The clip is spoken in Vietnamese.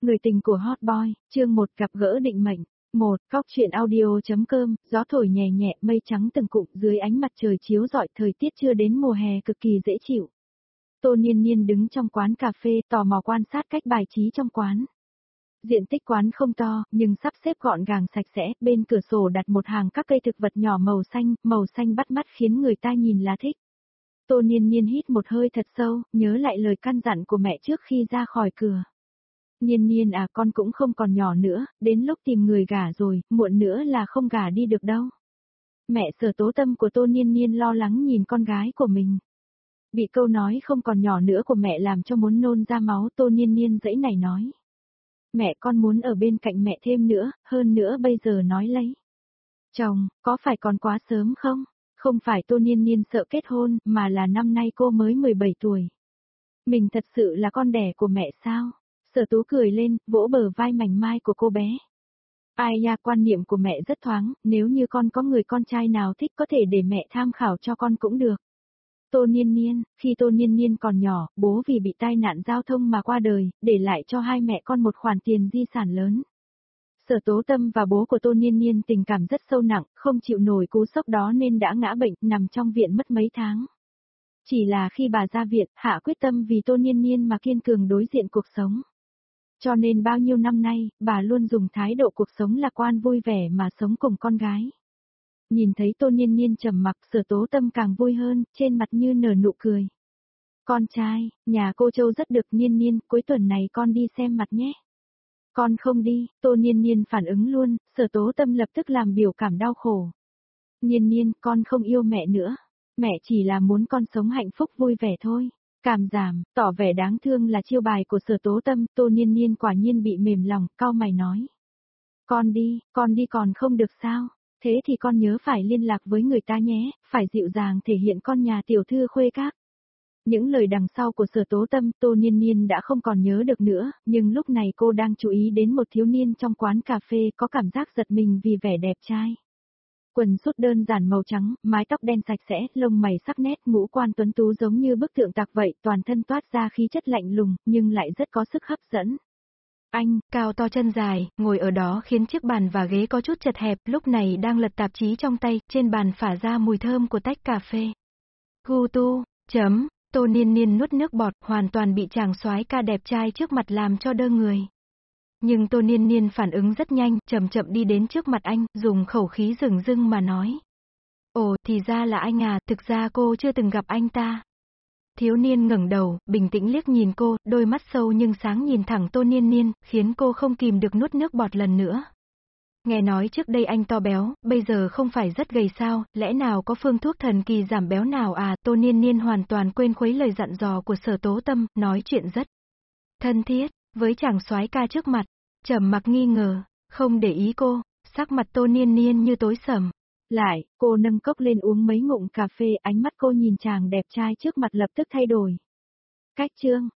Người tình của Hot Boy, chương 1 gặp gỡ định mệnh. 1. Góc truyện audio.com, gió thổi nhẹ nhẹ, mây trắng từng cụm dưới ánh mặt trời chiếu rọi, thời tiết chưa đến mùa hè cực kỳ dễ chịu. Tô Niên Niên đứng trong quán cà phê tò mò quan sát cách bài trí trong quán. Diện tích quán không to, nhưng sắp xếp gọn gàng sạch sẽ, bên cửa sổ đặt một hàng các cây thực vật nhỏ màu xanh bắt mắt khiến người ta nhìn là thích. Tô Niên Niên hít một hơi thật sâu, nhớ lại lời căn dặn của mẹ trước khi ra khỏi cửa. Niên Niên à, con cũng không còn nhỏ nữa, đến lúc tìm người gả rồi, muộn nữa là không gả đi được đâu. Mẹ Sở Tố Tâm của Tô Niên Niên lo lắng nhìn con gái của mình. Bị câu nói không còn nhỏ nữa của mẹ làm cho muốn nôn ra máu, Tô Niên Niên giãy nảy nói. Mẹ, con muốn ở bên cạnh mẹ thêm nữa, hơn nữa bây giờ nói lấy chồng, có phải còn quá sớm không? Không phải Tô Niên Niên sợ kết hôn, mà là năm nay cô mới 17 tuổi. Mình thật sự là con đẻ của mẹ sao? Sở Tú cười lên, vỗ bờ vai mảnh mai của cô bé. Ai nha, quan niệm của mẹ rất thoáng, nếu như con có người con trai nào thích có thể để mẹ tham khảo cho con cũng được. Tô Niên Niên, khi Tô Niên Niên còn nhỏ, bố vì bị tai nạn giao thông mà qua đời, để lại cho hai mẹ con một khoản tiền di sản lớn. Sở Tố Tâm và bố của Tô Niên Niên tình cảm rất sâu nặng, không chịu nổi cú sốc đó nên đã ngã bệnh, nằm trong viện mất mấy tháng. Chỉ là khi bà ra viện, hạ quyết tâm vì Tô Niên Niên mà kiên cường đối diện cuộc sống. Cho nên bao nhiêu năm nay, bà luôn dùng thái độ cuộc sống lạc quan vui vẻ mà sống cùng con gái. Nhìn thấy Tô Niên Niên trầm mặc, Sở Tố Tâm càng vui hơn, trên mặt như nở nụ cười. Con trai, nhà cô Châu rất được. Niên Niên, cuối tuần này con đi xem mặt nhé. Con không đi, Tô Niên Niên phản ứng luôn, Sở Tố Tâm lập tức làm biểu cảm đau khổ. Niên Niên, con không yêu mẹ nữa. Mẹ chỉ là muốn con sống hạnh phúc vui vẻ thôi. Cảm giảm, tỏ vẻ đáng thương là chiêu bài của Sở Tố Tâm, Tô Niên Niên quả nhiên bị mềm lòng, cau mày nói. Con đi còn không được sao? Thế thì con nhớ phải liên lạc với người ta nhé, phải dịu dàng thể hiện con nhà tiểu thư khuê các. Những lời đằng sau của Sở Tố Tâm, Tô Niên Niên đã không còn nhớ được nữa, nhưng lúc này cô đang chú ý đến một thiếu niên trong quán cà phê có cảm giác giật mình vì vẻ đẹp trai. Quần sút đơn giản màu trắng, mái tóc đen sạch sẽ, lông mày sắc nét, ngũ quan tuấn tú giống như bức tượng tạc vậy, toàn thân toát ra khí chất lạnh lùng, nhưng lại rất có sức hấp dẫn. Anh, cao to chân dài, ngồi ở đó khiến chiếc bàn và ghế có chút chật hẹp, lúc này đang lật tạp chí trong tay, trên bàn phả ra mùi thơm của tách cà phê. Gu tu, Tô Niên Niên nuốt nước bọt, hoàn toàn bị chàng soái ca đẹp trai trước mặt làm cho đơ người. Nhưng Tô Niên Niên phản ứng rất nhanh, chậm chậm đi đến trước mặt anh, dùng khẩu khí dửng dưng mà nói. Ồ, thì ra là anh à, thực ra cô chưa từng gặp anh ta. Thiếu niên ngẩng đầu, bình tĩnh liếc nhìn cô, đôi mắt sâu nhưng sáng nhìn thẳng Tô Niên Niên, khiến cô không kìm được nuốt nước bọt lần nữa. Nghe nói trước đây anh to béo, bây giờ không phải rất gầy sao, lẽ nào có phương thuốc thần kỳ giảm béo nào à? Tô Niên Niên hoàn toàn quên khuấy lời dặn dò của Sở Tố Tâm, nói chuyện rất thân thiết với chàng soái ca trước mặt. Trầm mặc nghi ngờ, không để ý cô, sắc mặt Tô Niên Niên như tối sầm. Lại, cô nâng cốc lên uống mấy ngụm cà phê, ánh mắt cô nhìn chàng đẹp trai trước mặt lập tức thay đổi. Cách chương